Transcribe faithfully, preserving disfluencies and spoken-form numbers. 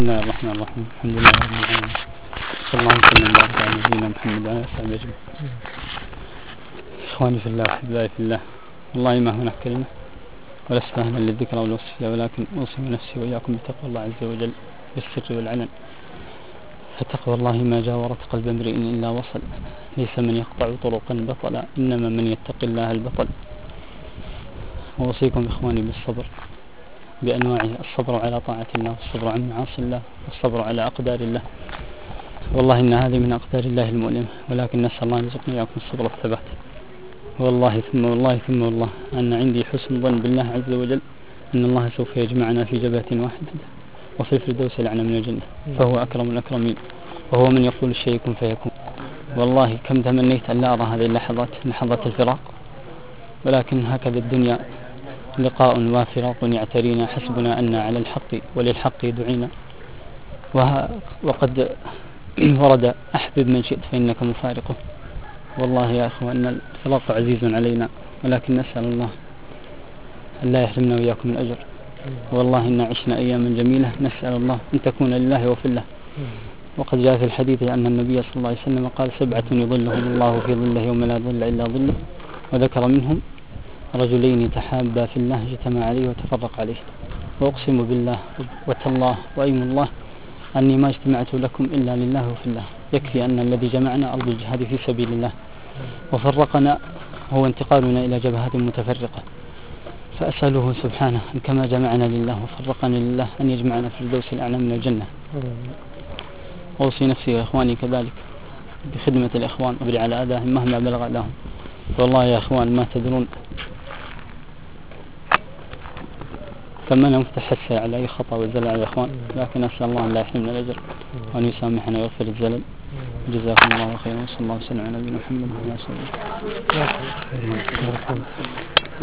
بسم الله الرحمن الرحيم. الحمد لله رب العالمين، صلى الله وسلم وبارك على نبينا محمد وعلى اله وصحبه اجمعين. اخواني في الله احبائي في الله، والله ما هناك كلمه ولست اهلا للذكر والوصف فيها، ولكن اوصي نفسي واياكم بتقوى الله عز وجل بالسر والعلن. فتقوى الله ما جاورت قلب امرئ الا وصل، ليس من يقطع طرقا بطلا، انما من يتقي الله البطل. واوصيكم اخواني بالصبر بأنواعه، الصبر على طاعة الله، والصبر عن معاصي الله، والصبر على أقدار الله. والله إن هذه من أقدار الله المؤلمة، ولكن نسأل الله أن يرزقنا إياكم الصبر والثبات. والله ثم والله ثم والله أن عندي حسن ظن بالله عز وجل أن الله سوف يجمعنا في جبهة واحدة وفي الفردوس الأعلى من الجنة، فهو أكرم الأكرمين، وهو من يقول الشيء كن فيكون. والله كم تمنيت أن لا أرى هذه اللحظات، لحظات الفراق، ولكن هكذا الدنيا، لقاء وفراق يعترينا، حسبنا أن على الحق وللحق دعينا. وقد ورد أحبب من شئت فإنك مفارقه. والله يا أخوان الفراق عزيز علينا، ولكن نسأل الله أن لا يحرمنا وإياكم من الأجر. والله إن عشنا أياما جميلة، نسأل الله أن تكون لله وفي الله. وقد جاء في الحديث أن النبي صلى الله عليه وسلم قال: سبعة يظلهم الله في ظله يوم لا ظل إلا ظله، وذكر منهم رجلين تحابا في الله اجتمع عليه وتفرق عليه. وأقسم بالله وتالله وأيم الله أني ما اجتمعت لكم إلا لله وفي الله. يكفي أن الذي جمعنا أرض الجهاد في سبيل الله، وفرقنا هو انتقالنا إلى جبهات متفرقة. فأسأله سبحانه أن كما جمعنا لله وفرقنا لله أن يجمعنا في الفردوس الأعلى من الجنة. أوصي نفسي وإخواني كذلك بخدمة الإخوان وبر على أذاهم مهما بلغ لهم. والله يا إخوان ما تدرون كما أنا متحسر على أي خطأ وزلل يا إخوان، لكن أسأل الله أن لا يحرمنا الأجر وأن يسامحنا ويغفر الزلل. جزاكم الله خيرا، وصلى الله وسلم على نبينا محمد وعلى آله وصحبه.